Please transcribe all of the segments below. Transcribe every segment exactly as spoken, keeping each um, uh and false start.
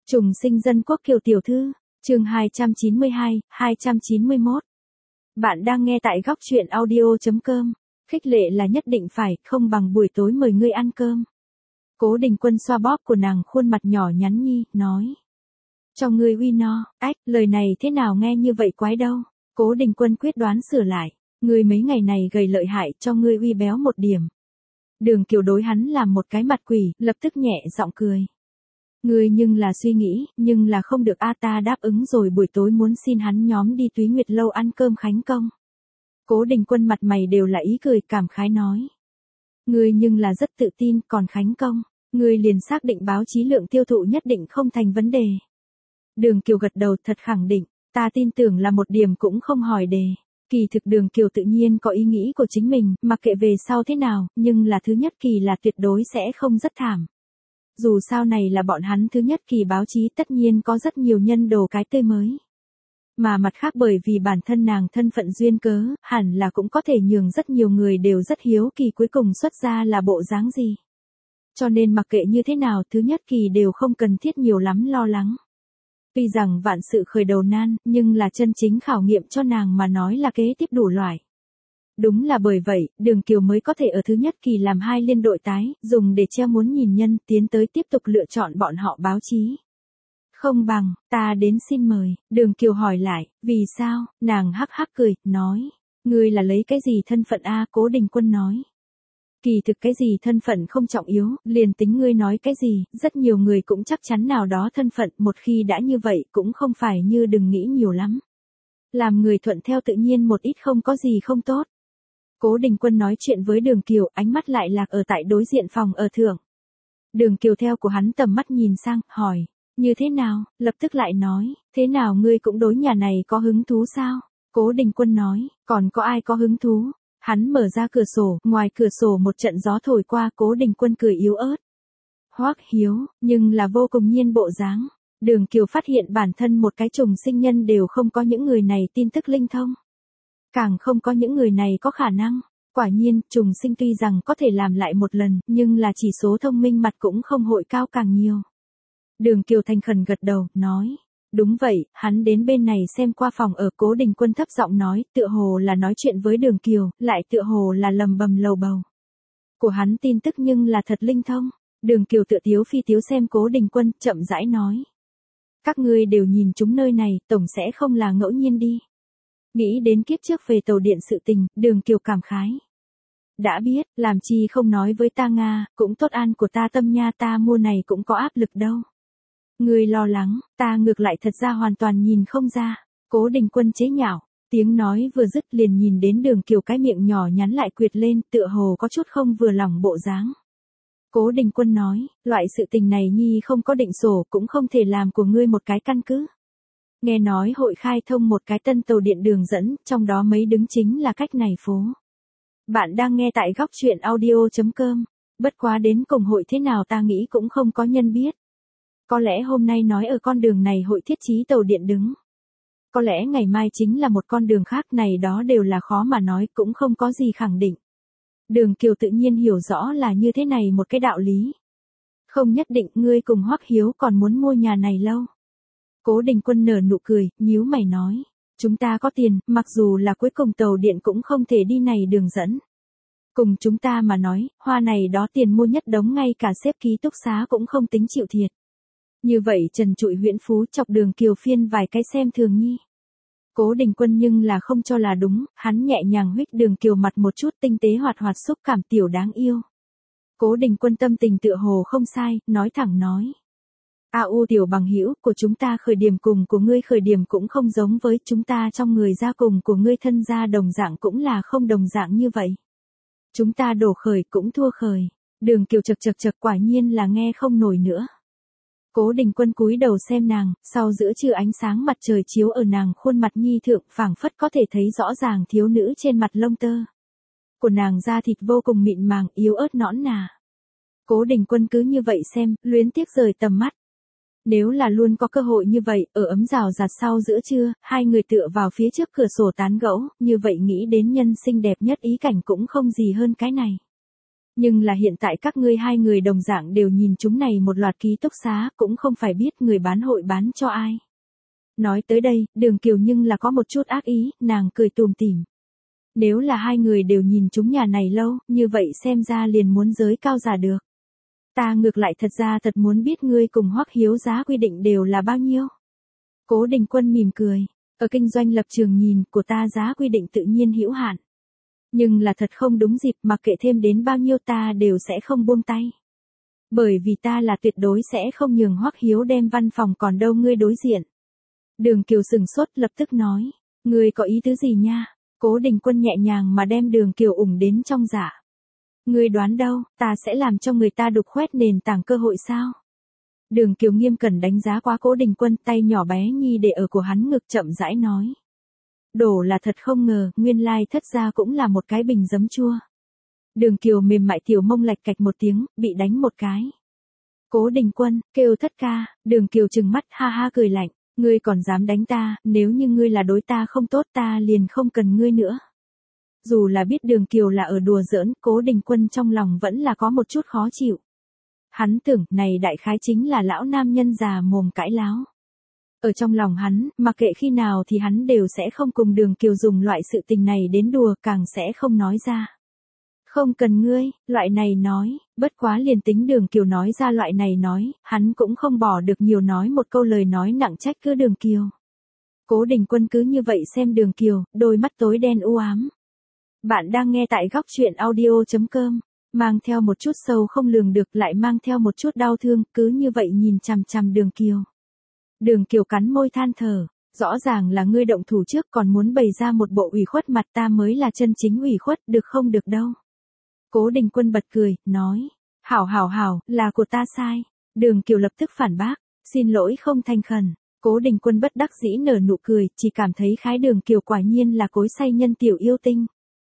Trùng sinh dân quốc Kiều tiểu thư, chương hai trăm chín mươi hai, hai trăm chín mươi mốt. Bạn đang nghe tại góc truyện audio chấm com. Khích lệ là nhất định phải, không bằng buổi tối mời ngươi ăn cơm. Cố Đình Quân xoa bóp của nàng khuôn mặt nhỏ nhắn nhi, nói. Cho ngươi uy no, ách, lời này thế nào nghe như vậy quái đâu. Cố Đình Quân quyết đoán sửa lại. Ngươi mấy ngày này gầy lợi hại, cho ngươi uy béo một điểm. Đường Kiều đối hắn làm một cái mặt quỷ, lập tức nhẹ giọng cười. Ngươi nhưng là suy nghĩ, nhưng là không được a ta đáp ứng rồi buổi tối muốn xin hắn nhóm đi Túy Nguyệt lâu ăn cơm khánh công. Cố Đình Quân mặt mày đều là ý cười cảm khái nói. Ngươi nhưng là rất tự tin, còn khánh công, ngươi liền xác định báo chí lượng tiêu thụ nhất định không thành vấn đề. Đường Kiều gật đầu thật khẳng định, ta tin tưởng là một điểm cũng không hỏi đề. Kỳ thực Đường Kiều tự nhiên có ý nghĩ của chính mình, mặc kệ về sau thế nào, nhưng là thứ nhất kỳ là tuyệt đối sẽ không rất thảm. Dù sao này là bọn hắn thứ nhất kỳ báo chí tất nhiên có rất nhiều nhân đồ cái tươi mới. Mà mặt khác bởi vì bản thân nàng thân phận duyên cớ, hẳn là cũng có thể nhường rất nhiều người đều rất hiếu kỳ cuối cùng xuất ra là bộ dáng gì. Cho nên mặc kệ như thế nào thứ nhất kỳ đều không cần thiết nhiều lắm lo lắng. Tuy rằng vạn sự khởi đầu nan, nhưng là chân chính khảo nghiệm cho nàng mà nói là kế tiếp đủ loại. Đúng là bởi vậy, Đường Kiều mới có thể ở thứ nhất kỳ làm hai liên đội tái, dùng để treo muốn nhìn nhân tiến tới tiếp tục lựa chọn bọn họ báo chí. Không bằng, ta đến xin mời, Đường Kiều hỏi lại, vì sao, nàng hắc hắc cười, nói, ngươi là lấy cái gì thân phận a? Cố Đình Quân nói. Kỳ thực cái gì thân phận không trọng yếu, liền tính ngươi nói cái gì, rất nhiều người cũng chắc chắn nào đó thân phận, một khi đã như vậy cũng không phải như đừng nghĩ nhiều lắm. Làm người thuận theo tự nhiên một ít không có gì không tốt. Cố Đình Quân nói chuyện với Đường Kiều, ánh mắt lại lạc ở tại đối diện phòng ở thượng. Đường Kiều theo của hắn tầm mắt nhìn sang, hỏi, như thế nào, lập tức lại nói, thế nào ngươi cũng đối nhà này có hứng thú sao? Cố Đình Quân nói, còn có ai có hứng thú? Hắn mở ra cửa sổ, ngoài cửa sổ một trận gió thổi qua, Cố Đình Quân cười yếu ớt. Hoắc Hiếu, nhưng là vô cùng nhiên bộ dáng. Đường Kiều phát hiện bản thân một cái trùng sinh nhân đều không có những người này tin tức linh thông. Càng không có những người này có khả năng. Quả nhiên, trùng sinh tuy rằng có thể làm lại một lần, nhưng là chỉ số thông minh mặt cũng không hội cao càng nhiều. Đường Kiều thành khẩn gật đầu, nói. Đúng vậy, hắn đến bên này xem qua phòng ở. Cố Đình Quân thấp giọng nói, tựa hồ là nói chuyện với Đường Kiều, lại tựa hồ là lầm bầm lầu bầu. Của hắn tin tức nhưng là thật linh thông. Đường Kiều tựa tiếu phi tiếu xem Cố Đình Quân, chậm rãi nói. Các ngươi đều nhìn chúng nơi này, tổng sẽ không là ngẫu nhiên đi. Nghĩ đến kiếp trước về tàu điện sự tình, Đường Kiều cảm khái. Đã biết, làm chi không nói với ta Nga, cũng tốt an của ta tâm nha, ta mua này cũng có áp lực đâu. Người lo lắng, ta ngược lại thật ra hoàn toàn nhìn không ra. Cố Đình Quân chế nhạo, tiếng nói vừa dứt liền nhìn đến Đường Kiều cái miệng nhỏ nhắn lại quyệt lên, tựa hồ có chút không vừa lòng bộ dáng. Cố Đình Quân nói, loại sự tình này nhi không có định sổ, cũng không thể làm của ngươi một cái căn cứ. Nghe nói hội khai thông một cái tân tàu điện đường dẫn, trong đó mấy đứng chính là cách này phố. Bạn đang nghe tại góc truyện audio chấm com. Bất quá đến cùng hội thế nào ta nghĩ cũng không có nhân biết. Có lẽ hôm nay nói ở con đường này hội thiết trí tàu điện đứng. Có lẽ ngày mai chính là một con đường khác, này đó đều là khó mà nói, cũng không có gì khẳng định. Đường Kiều tự nhiên hiểu rõ là như thế này một cái đạo lý. Không nhất định ngươi cùng Hoắc Hiếu còn muốn mua nhà này lâu. Cố Đình Quân nở nụ cười, nhíu mày nói. Chúng ta có tiền, mặc dù là cuối cùng tàu điện cũng không thể đi này đường dẫn. Cùng chúng ta mà nói, hoa này đó tiền mua nhất đống, ngay cả xếp ký túc xá cũng không tính chịu thiệt. Như vậy trần trụi huyễn phú chọc Đường Kiều phiên vài cái xem thường nhi. Cố Đình Quân nhưng là không cho là đúng, hắn nhẹ nhàng huých Đường Kiều mặt một chút, tinh tế hoạt hoạt xúc cảm tiểu đáng yêu. Cố Đình Quân tâm tình tựa hồ không sai, nói thẳng nói. A u tiểu bằng hữu của chúng ta khởi điểm cùng của ngươi khởi điểm cũng không giống với chúng ta, trong người gia cùng của ngươi thân gia đồng dạng cũng là không đồng dạng như vậy. Chúng ta đổ khởi cũng thua khởi. Đường Kiều chật chật chật quả nhiên là nghe không nổi nữa. Cố Đình Quân cúi đầu xem nàng, sau giữa trưa ánh sáng mặt trời chiếu ở nàng khuôn mặt nhi thượng, phảng phất có thể thấy rõ ràng thiếu nữ trên mặt lông tơ. Của nàng da thịt vô cùng mịn màng, yếu ớt nõn nà. Cố Đình Quân cứ như vậy xem, luyến tiếc rời tầm mắt. Nếu là luôn có cơ hội như vậy, ở ấm rào rạt sau giữa trưa, hai người tựa vào phía trước cửa sổ tán gẫu, như vậy nghĩ đến nhân sinh đẹp nhất ý cảnh cũng không gì hơn cái này. Nhưng là hiện tại các ngươi hai người đồng dạng đều nhìn chúng này một loạt ký túc xá, cũng không phải biết người bán hội bán cho ai. Nói tới đây, Đường Kiều nhưng là có một chút ác ý, nàng cười tùm tìm. Nếu là hai người đều nhìn chúng nhà này lâu, như vậy xem ra liền muốn giới cao giả được. Ta ngược lại thật ra thật muốn biết ngươi cùng Hoắc Hiếu giá quy định đều là bao nhiêu. Cố Đình Quân mỉm cười, ở kinh doanh lập trường nhìn của ta giá quy định tự nhiên hữu hạn. Nhưng là thật không đúng dịp mà kệ thêm đến bao nhiêu ta đều sẽ không buông tay. Bởi vì ta là tuyệt đối sẽ không nhường Hoắc Hiếu đem văn phòng còn đâu ngươi đối diện. Đường Kiều sừng sốt lập tức nói, ngươi có ý tứ gì nha? Cố Đình Quân nhẹ nhàng mà đem Đường Kiều ủng đến trong dạ. Ngươi đoán đâu, ta sẽ làm cho người ta đục khoét nền tảng cơ hội sao? Đường Kiều nghiêm cẩn đánh giá quá Cố Đình Quân, tay nhỏ bé nhi để ở của hắn ngực chậm rãi nói. Đổ là thật không ngờ, nguyên lai thất ra cũng là một cái bình giấm chua. Đường Kiều mềm mại tiểu mông lạch cạch một tiếng, bị đánh một cái. Cố Đình Quân, kêu thất ca, Đường Kiều trừng mắt ha ha cười lạnh, ngươi còn dám đánh ta, nếu như ngươi là đối ta không tốt ta liền không cần ngươi nữa. Dù là biết Đường Kiều là ở đùa giỡn, Cố Đình Quân trong lòng vẫn là có một chút khó chịu. Hắn tưởng này đại khái chính là lão nam nhân già mồm cãi láo. Ở trong lòng hắn, mặc kệ khi nào thì hắn đều sẽ không cùng Đường Kiều dùng loại sự tình này đến đùa, càng sẽ không nói ra. Không cần ngươi, loại này nói, bất quá liền tính Đường Kiều nói ra loại này nói, hắn cũng không bỏ được nhiều nói một câu lời nói nặng trách cứ Đường Kiều. Cố Đình Quân cứ như vậy xem Đường Kiều, đôi mắt tối đen u ám. Bạn đang nghe tại góc truyện audio chấm com, mang theo một chút sâu không lường được lại mang theo một chút đau thương, cứ như vậy nhìn chằm chằm Đường Kiều. Đường Kiều cắn môi than thở, rõ ràng là ngươi động thủ trước còn muốn bày ra một bộ ủy khuất mặt ta mới là chân chính ủy khuất, được không được đâu. Cố Đình Quân bật cười, nói, hảo hảo hảo, là của ta sai. Đường Kiều lập tức phản bác, xin lỗi không thành khẩn. Cố Đình Quân bất đắc dĩ nở nụ cười, chỉ cảm thấy khái Đường Kiều quả nhiên là cối xay nhân tiểu yêu tinh.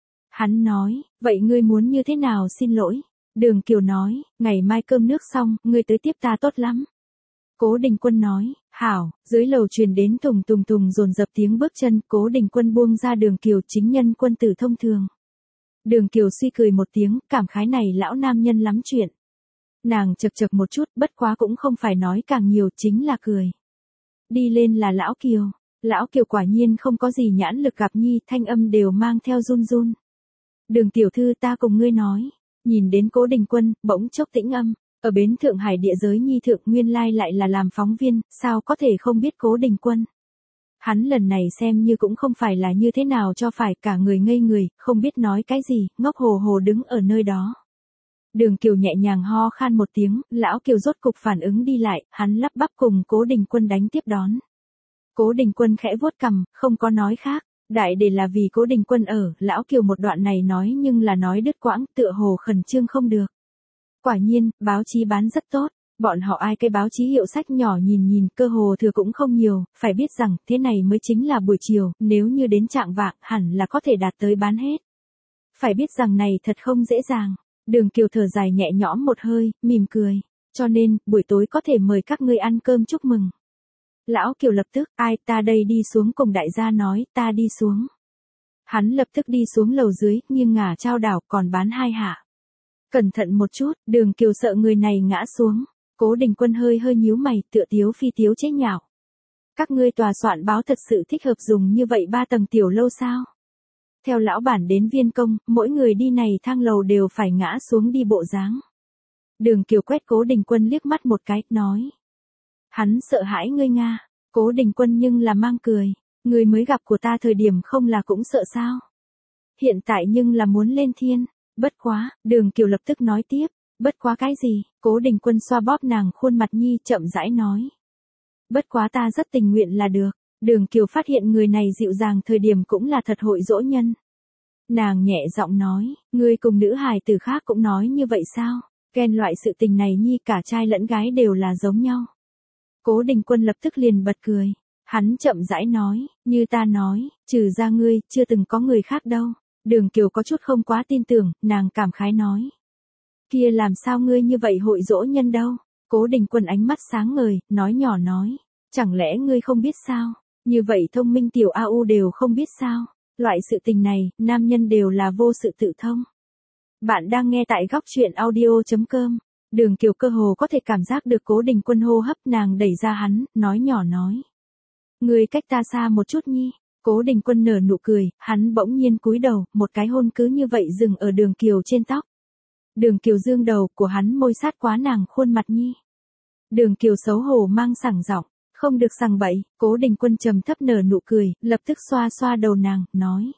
Hắn nói, vậy ngươi muốn như thế nào xin lỗi? Đường Kiều nói, ngày mai cơm nước xong, ngươi tới tiếp ta tốt lắm. Cố Đình Quân nói, hảo, dưới lầu truyền đến tùng tùng tùng dồn dập tiếng bước chân, Cố Đình Quân buông ra Đường Kiều chính nhân quân tử thông thường. Đường Kiều suy cười một tiếng, cảm khái này lão nam nhân lắm chuyện. Nàng chật chật một chút, bất quá cũng không phải nói càng nhiều, chính là cười. Đi lên là lão Kiều. Lão Kiều quả nhiên không có gì nhãn lực gặp nhi, thanh âm đều mang theo run run. Đường tiểu thư ta cùng ngươi nói. Nhìn đến Cố Đình Quân, bỗng chốc tĩnh âm. Ở bến Thượng Hải địa giới nhi thượng nguyên lai lại là làm phóng viên, sao có thể không biết Cố Đình Quân. Hắn lần này xem như cũng không phải là như thế nào cho phải, cả người ngây người, không biết nói cái gì, ngốc hồ hồ đứng ở nơi đó. Đường Kiều nhẹ nhàng ho khan một tiếng, lão Kiều rốt cục phản ứng đi lại, hắn lắp bắp cùng Cố Đình Quân đánh tiếp đón. Cố Đình Quân khẽ vuốt cằm, không có nói khác, đại để là vì Cố Đình Quân ở, lão Kiều một đoạn này nói nhưng là nói đứt quãng, tựa hồ khẩn trương không được. Quả nhiên, báo chí bán rất tốt. Bọn họ ai cái báo chí hiệu sách nhỏ nhìn nhìn, cơ hồ thừa cũng không nhiều, phải biết rằng, thế này mới chính là buổi chiều, nếu như đến trạng vạng, hẳn là có thể đạt tới bán hết. Phải biết rằng này thật không dễ dàng. Đường Kiều thở dài nhẹ nhõm một hơi, mỉm cười. Cho nên, buổi tối có thể mời các ngươi ăn cơm chúc mừng. Lão Kiều lập tức, ai ta đây đi xuống cùng đại gia nói, ta đi xuống. Hắn lập tức đi xuống lầu dưới, nghiêng ngả trao đảo còn bán hai hạ. Cẩn thận một chút, Đường Kiều sợ người này ngã xuống. Cố Đình Quân hơi hơi nhíu mày, tựa tiếu phi tiếu chế nhạo. Các ngươi tòa soạn báo thật sự thích hợp dùng như vậy ba tầng tiểu lâu sao? Theo lão bản đến viên công, mỗi người đi này thang lầu đều phải ngã xuống đi bộ dáng. Đường Kiều quét Cố Đình Quân liếc mắt một cái, nói. Hắn sợ hãi ngươi Nga. Cố Đình Quân nhưng là mang cười. Ngươi mới gặp của ta thời điểm không là cũng sợ sao? Hiện tại nhưng là muốn lên thiên. Bất quá, Đường Kiều lập tức nói tiếp. Bất quá cái gì? Cố Đình Quân xoa bóp nàng khuôn mặt nhi chậm rãi nói. Bất quá ta rất tình nguyện là được. Đường Kiều phát hiện người này dịu dàng thời điểm cũng là thật hội dỗ nhân. Nàng nhẹ giọng nói, ngươi cùng nữ hài tử khác cũng nói như vậy sao? Ghen loại sự tình này nhi cả trai lẫn gái đều là giống nhau. Cố Đình Quân lập tức liền bật cười. Hắn chậm rãi nói, như ta nói, trừ ra ngươi, chưa từng có người khác đâu. Đường Kiều có chút không quá tin tưởng, nàng cảm khái nói. Kia làm sao ngươi như vậy hội dỗ nhân đâu? Cố Đình Quân ánh mắt sáng ngời, nói nhỏ nói. Chẳng lẽ ngươi không biết sao? Như vậy thông minh tiểu A U đều không biết sao? Loại sự tình này, nam nhân đều là vô sự tự thông. Bạn đang nghe tại góc chuyện audio chấm com. Đường Kiều cơ hồ có thể cảm giác được Cố Đình Quân hô hấp, nàng đẩy ra hắn, nói nhỏ nói. Người cách ta xa một chút nhi. Cố Đình Quân nở nụ cười, hắn bỗng nhiên cúi đầu, một cái hôn cứ như vậy dừng ở Đường Kiều trên tóc. Đường Kiều dương đầu của hắn môi sát quá nàng khuôn mặt nhi. Đường Kiều xấu hổ mang sảng giọng, không được sằng bậy. Cố Đình Quân trầm thấp nở nụ cười, lập tức xoa xoa đầu nàng, nói.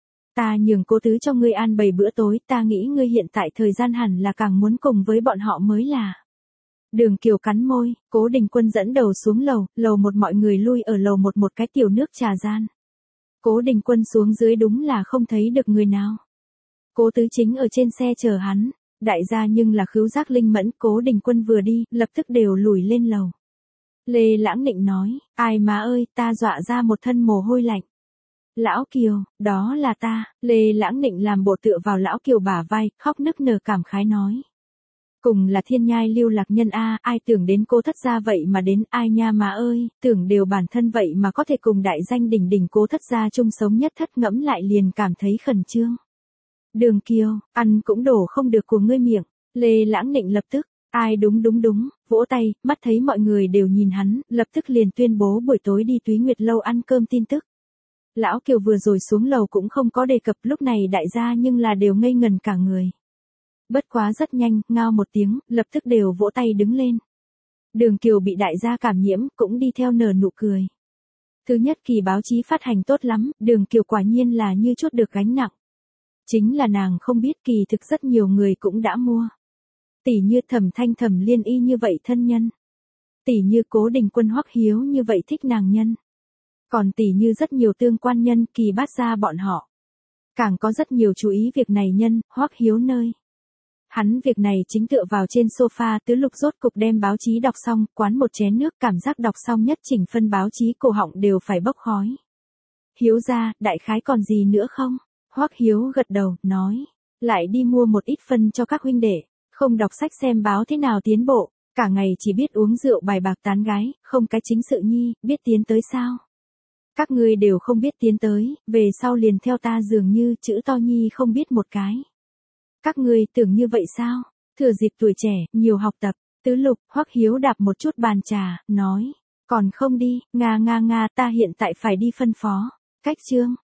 Ta nhường Cố tứ cho ngươi an bày bữa tối, ta nghĩ ngươi hiện tại thời gian hẳn là càng muốn cùng với bọn họ mới là. Đường Kiều cắn môi, Cố Đình Quân dẫn đầu xuống lầu, lầu một mọi người lui ở lầu một một cái tiểu nước trà gian. Cố Đình Quân xuống dưới đúng là không thấy được người nào. Cố tứ chính ở trên xe chờ hắn, đại gia nhưng là khứu giác linh mẫn. Cố Đình Quân vừa đi, lập tức đều lùi lên lầu. Lê Lãng Nịnh nói, ai má ơi, ta dọa ra một thân mồ hôi lạnh. Lão Kiều, đó là ta. Lê Lãng Nịnh làm bộ tựa vào Lão Kiều bả vai, khóc nức nở cảm khái nói. Cùng là thiên nhai lưu lạc nhân a, ai tưởng đến Cố thất gia vậy mà đến, ai nha má ơi, tưởng đều bản thân vậy mà có thể cùng đại danh đỉnh đỉnh Cố thất gia chung sống nhất thất, ngẫm lại liền cảm thấy khẩn trương. Đường Kiều, ăn cũng đổ không được của ngươi miệng. Lê Lãng Nịnh lập tức, ai đúng đúng đúng, vỗ tay, mắt thấy mọi người đều nhìn hắn, lập tức liền tuyên bố buổi tối đi Túy Nguyệt lâu ăn cơm tin tức. Lão Kiều vừa rồi xuống lầu cũng không có đề cập, lúc này đại gia nhưng là đều ngây ngần cả người. Bất quá rất nhanh, ngao một tiếng, lập tức đều vỗ tay đứng lên. Đường Kiều bị đại gia cảm nhiễm, cũng đi theo nở nụ cười. Thứ nhất kỳ báo chí phát hành tốt lắm, Đường Kiều quả nhiên là như chút được gánh nặng. Chính là nàng không biết kỳ thực rất nhiều người cũng đã mua. Tỷ như Thẩm Thanh Thẩm Liên Y như vậy thân nhân. Tỷ như Cố Đình Quân Hoắc Hiếu như vậy thích nàng nhân. Còn tỷ như rất nhiều tương quan nhân, Kỳ Bát gia bọn họ. Càng có rất nhiều chú ý việc này nhân, Hoắc Hiếu nơi. Hắn việc này chính tựa vào trên sofa, Tứ Lục rốt cục đem báo chí đọc xong, quán một chén nước, cảm giác đọc xong nhất chỉnh phân báo chí cổ họng đều phải bốc khói. Hiếu gia, đại khái còn gì nữa không? Hoắc Hiếu gật đầu, nói. Lại đi mua một ít phân cho các huynh đệ, không đọc sách xem báo thế nào tiến bộ, cả ngày chỉ biết uống rượu bài bạc tán gái, không cái chính sự nhi, biết tiến tới sao? Các ngươi đều không biết tiến tới, về sau liền theo ta dường như chữ to nhi không biết một cái. Các ngươi tưởng như vậy sao? Thừa dịp tuổi trẻ, nhiều học tập. Tứ Lục, Hoắc Hiếu đạp một chút bàn trà, nói. Còn không đi, nga nga nga, ta hiện tại phải đi phân phó. Cách chương.